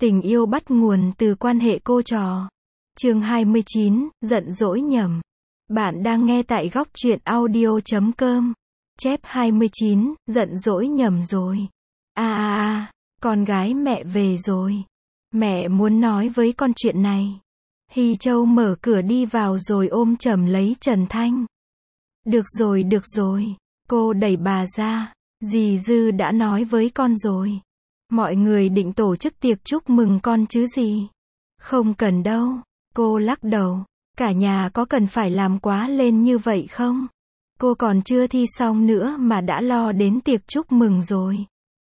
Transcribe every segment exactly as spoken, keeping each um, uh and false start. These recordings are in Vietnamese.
Tình yêu bắt nguồn từ quan hệ cô trò. Chương hai mươi chín, giận dỗi nhầm. Bạn đang nghe tại góc truyện audio chấm com. Chép hai mươi chín, giận dỗi nhầm rồi. A a a, con gái mẹ về rồi. Mẹ muốn nói với con chuyện này. Hy Châu mở cửa đi vào rồi ôm chầm lấy Trần Thanh. Được rồi, được rồi. Cô đẩy bà ra. Dì Dư đã nói với con rồi. Mọi người định tổ chức tiệc chúc mừng con chứ gì. Không cần đâu. Cô lắc đầu. Cả nhà có cần phải làm quá lên như vậy không? Cô còn chưa thi xong nữa mà đã lo đến tiệc chúc mừng rồi.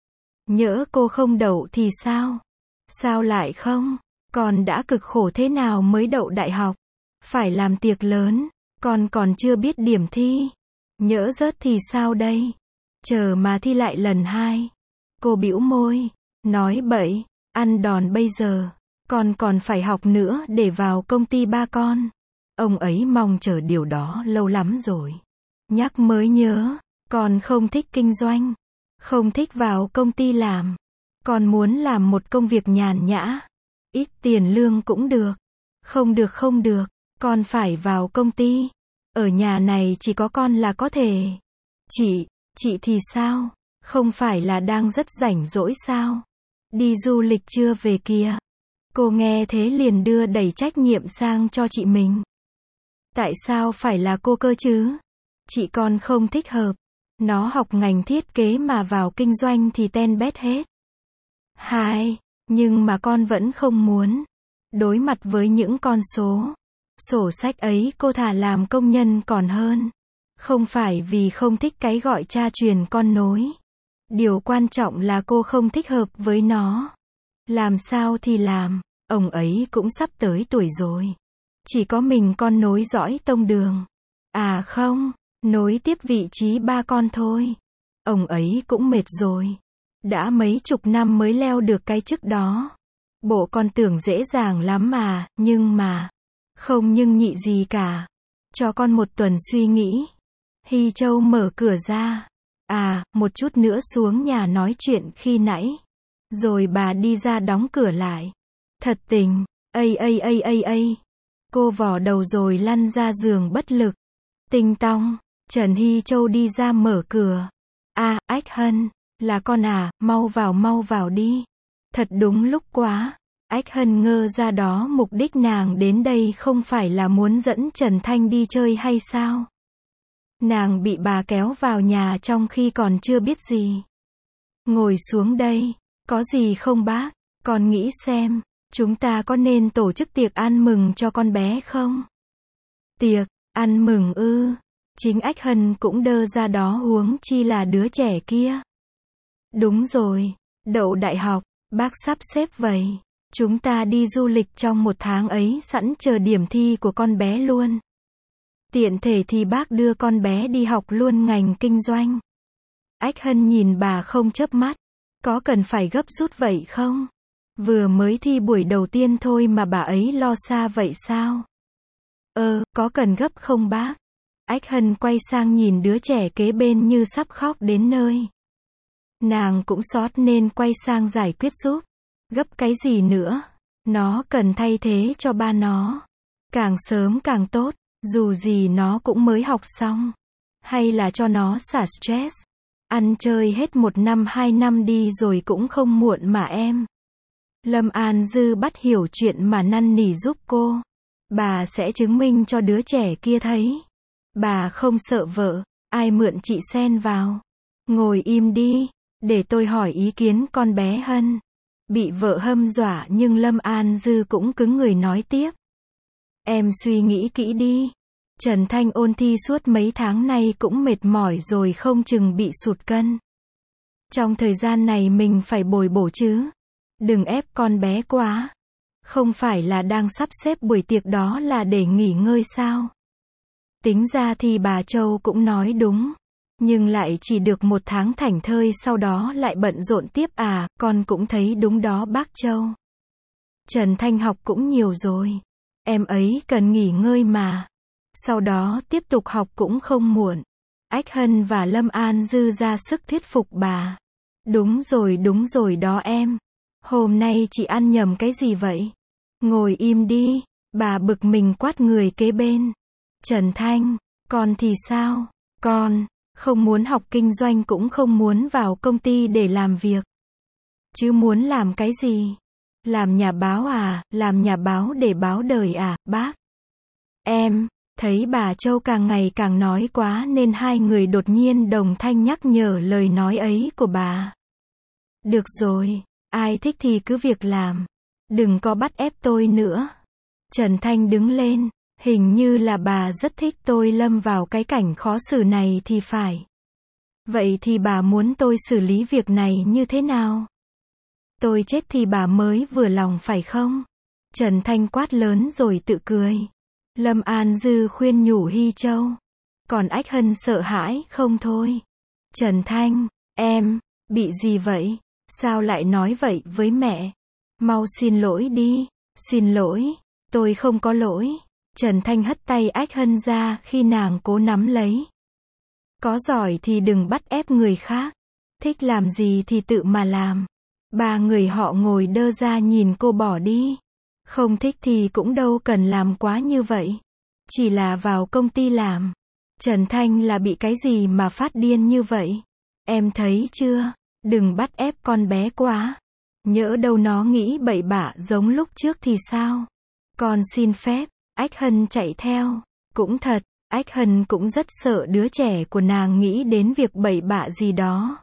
Nhỡ cô không đậu thì sao? Sao lại không? Con đã cực khổ thế nào mới đậu đại học? Phải làm tiệc lớn. Con còn chưa biết điểm thi. Nhỡ rớt thì sao đây? Chờ mà thi lại lần hai. Cô bĩu môi. Nói bậy. Ăn đòn bây giờ. Con còn phải học nữa để vào công ty ba con. Ông ấy mong chờ điều đó lâu lắm rồi. Nhắc mới nhớ. Con không thích kinh doanh. Không thích vào công ty làm. Con muốn làm một công việc nhàn nhã. Ít tiền lương cũng được. Không được không được. Con phải vào công ty. Ở nhà này chỉ có con là có thể. Chị, chị thì sao? Không phải là đang rất rảnh rỗi sao? Đi du lịch chưa về kìa. Cô nghe thế liền đưa đẩy trách nhiệm sang cho chị mình. Tại sao phải là cô cơ chứ? Chị con không thích hợp. Nó học ngành thiết kế mà vào kinh doanh thì ten bét hết. Hai, nhưng mà con vẫn không muốn. Đối mặt với những con số, sổ sách ấy cô thà làm công nhân còn hơn. Không phải vì không thích cái gọi cha truyền con nối. Điều quan trọng là cô không thích hợp với nó. Làm sao thì làm, ông ấy cũng sắp tới tuổi rồi. Chỉ có mình con nối dõi tông đường. À không, nối tiếp vị trí ba con thôi. Ông ấy cũng mệt rồi. Đã mấy chục năm mới leo được cái chức đó. Bộ con tưởng dễ dàng lắm mà, nhưng mà... Không nhưng nhị gì cả. Cho con một tuần suy nghĩ. Hy Châu mở cửa ra. À, một chút nữa xuống nhà nói chuyện khi nãy. Rồi bà đi ra đóng cửa lại. Thật tình, ây ây ây ây ây. Cô vò đầu rồi lăn ra giường bất lực. Tinh tong, Trần Hy Châu đi ra mở cửa. À, Ách Hân, là con à, mau vào mau vào đi. Thật đúng lúc quá. Ách Hân ngơ ra đó, mục đích nàng đến đây không phải là muốn dẫn Trần Thanh đi chơi hay sao? Nàng bị bà kéo vào nhà trong khi còn chưa biết gì. Ngồi xuống đây. Có gì không bác? Con nghĩ xem, chúng ta có nên tổ chức tiệc ăn mừng cho con bé không? Tiệc, ăn mừng ư? Chính Ách Hân cũng đơ ra đó huống chi là đứa trẻ kia. Đúng rồi, đậu đại học, bác sắp xếp vậy. Chúng ta đi du lịch trong một tháng ấy sẵn chờ điểm thi của con bé luôn. Tiện thể thì bác đưa con bé đi học luôn ngành kinh doanh. Ách Hân nhìn bà không chớp mắt. Có cần phải gấp rút vậy không? Vừa mới thi buổi đầu tiên thôi mà bà ấy lo xa vậy sao? Ờ, có cần gấp không bác? Ách Hân quay sang nhìn đứa trẻ kế bên như sắp khóc đến nơi. Nàng cũng xót nên quay sang giải quyết giúp. Gấp cái gì nữa? Nó cần thay thế cho ba nó. Càng sớm càng tốt, dù gì nó cũng mới học xong. Hay là cho nó xả stress. Ăn chơi hết một năm hai năm đi rồi cũng không muộn mà em. Lâm An Dư bắt hiểu chuyện mà năn nỉ giúp cô. Bà sẽ chứng minh cho đứa trẻ kia thấy. Bà không sợ vợ, ai mượn chị xen vào. Ngồi im đi, để tôi hỏi ý kiến con bé Hân. Bị vợ hâm dọa nhưng Lâm An Dư cũng cứng người nói tiếp. Em suy nghĩ kỹ đi. Trần Thanh ôn thi suốt mấy tháng nay cũng mệt mỏi rồi không chừng bị sụt cân. Trong thời gian này mình phải bồi bổ chứ. Đừng ép con bé quá. Không phải là đang sắp xếp buổi tiệc đó là để nghỉ ngơi sao? Tính ra thì bà Châu cũng nói đúng. Nhưng lại chỉ được một tháng thảnh thơi sau đó lại bận rộn tiếp à, con cũng thấy đúng đó bác Châu. Trần Thanh học cũng nhiều rồi. Em ấy cần nghỉ ngơi mà. Sau đó tiếp tục học cũng không muộn. Ách Hân và Lâm An Dư ra sức thuyết phục bà. Đúng rồi đúng rồi đó em. Hôm nay chị ăn nhầm cái gì vậy? Ngồi im đi, bà bực mình quát người kế bên. Trần Thanh, con thì sao? Con, không muốn học kinh doanh cũng không muốn vào công ty để làm việc. Chứ muốn làm cái gì? Làm nhà báo à, làm nhà báo để báo đời à, bác? Em, thấy bà Châu càng ngày càng nói quá nên hai người đột nhiên đồng thanh nhắc nhở lời nói ấy của bà. Được rồi, ai thích thì cứ việc làm. Đừng có bắt ép tôi nữa. Trần Thanh đứng lên, hình như là bà rất thích tôi lâm vào cái cảnh khó xử này thì phải. Vậy thì bà muốn tôi xử lý việc này như thế nào? Tôi chết thì bà mới vừa lòng phải không? Trần Thanh quát lớn rồi tự cười. Lâm An Dư khuyên nhủ Hy Châu. Còn Ách Hân sợ hãi không thôi. Trần Thanh, em, bị gì vậy? Sao lại nói vậy với mẹ? Mau xin lỗi đi. Xin lỗi, tôi không có lỗi. Trần Thanh hất tay Ách Hân ra khi nàng cố nắm lấy. Có giỏi thì đừng bắt ép người khác. Thích làm gì thì tự mà làm. Ba người họ ngồi đơ ra nhìn cô bỏ đi. Không thích thì cũng đâu cần làm quá như vậy. Chỉ là vào công ty làm. Trần Thanh là bị cái gì mà phát điên như vậy? Em thấy chưa? Đừng bắt ép con bé quá. Nhỡ đâu nó nghĩ bậy bạ giống lúc trước thì sao? Con xin phép. Ách Hân chạy theo. Cũng thật, Ách Hân cũng rất sợ đứa trẻ của nàng nghĩ đến việc bậy bạ gì đó.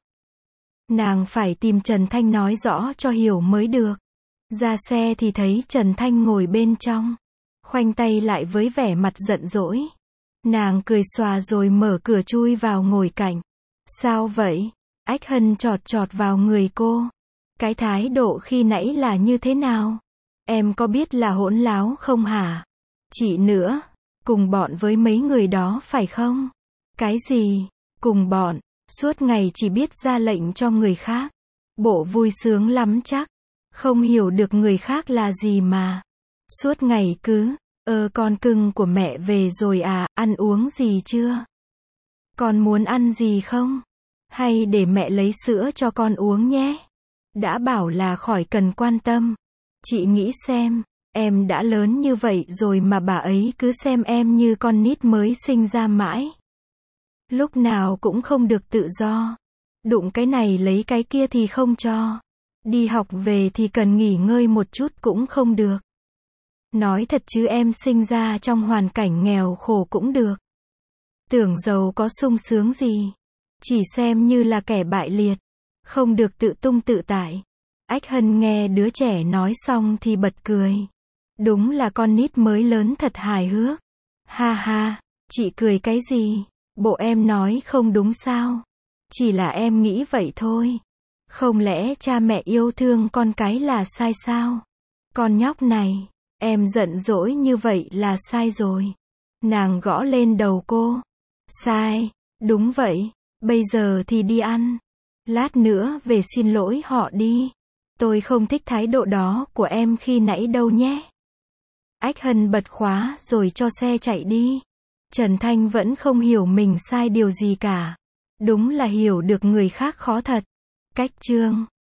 Nàng phải tìm Trần Thanh nói rõ cho hiểu mới được. Ra xe thì thấy Trần Thanh ngồi bên trong. Khoanh tay lại với vẻ mặt giận dỗi. Nàng cười xòa rồi mở cửa chui vào ngồi cạnh. Sao vậy? Ách Hân chọt chọt vào người cô. Cái thái độ khi nãy là như thế nào? Em có biết là hỗn láo không hả? Chị nữa, cùng bọn với mấy người đó phải không? Cái gì? Cùng bọn, suốt ngày chỉ biết ra lệnh cho người khác. Bộ vui sướng lắm chắc. Không hiểu được người khác là gì mà. Suốt ngày cứ, ơ con cưng của mẹ về rồi à, ăn uống gì chưa? Con muốn ăn gì không? Hay để mẹ lấy sữa cho con uống nhé. Đã bảo là khỏi cần quan tâm. Chị nghĩ xem, em đã lớn như vậy rồi mà bà ấy cứ xem em như con nít mới sinh ra mãi. Lúc nào cũng không được tự do. Đụng cái này lấy cái kia thì không cho. Đi học về thì cần nghỉ ngơi một chút cũng không được. Nói thật chứ em sinh ra trong hoàn cảnh nghèo khổ cũng được. Tưởng giàu có sung sướng gì. Chỉ xem như là kẻ bại liệt. Không được tự tung tự tại. Ách Hân nghe đứa trẻ nói xong thì bật cười. Đúng là con nít mới lớn thật hài hước. Ha ha, chị cười cái gì? Bộ em nói không đúng sao? Chỉ là em nghĩ vậy thôi. Không lẽ cha mẹ yêu thương con cái là sai sao? Con nhóc này, em giận dỗi như vậy là sai rồi. Nàng gõ lên đầu cô. Sai, đúng vậy, bây giờ thì đi ăn. Lát nữa về xin lỗi họ đi. Tôi không thích thái độ đó của em khi nãy đâu nhé. Ách Hân bật khóa rồi cho xe chạy đi. Trần Thanh vẫn không hiểu mình sai điều gì cả. Đúng là hiểu được người khác khó thật. Cách chương